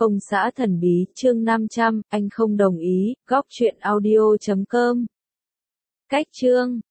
Ông xã thần bí, chương 500, anh không đồng ý, góc truyện audio.com. Cách chương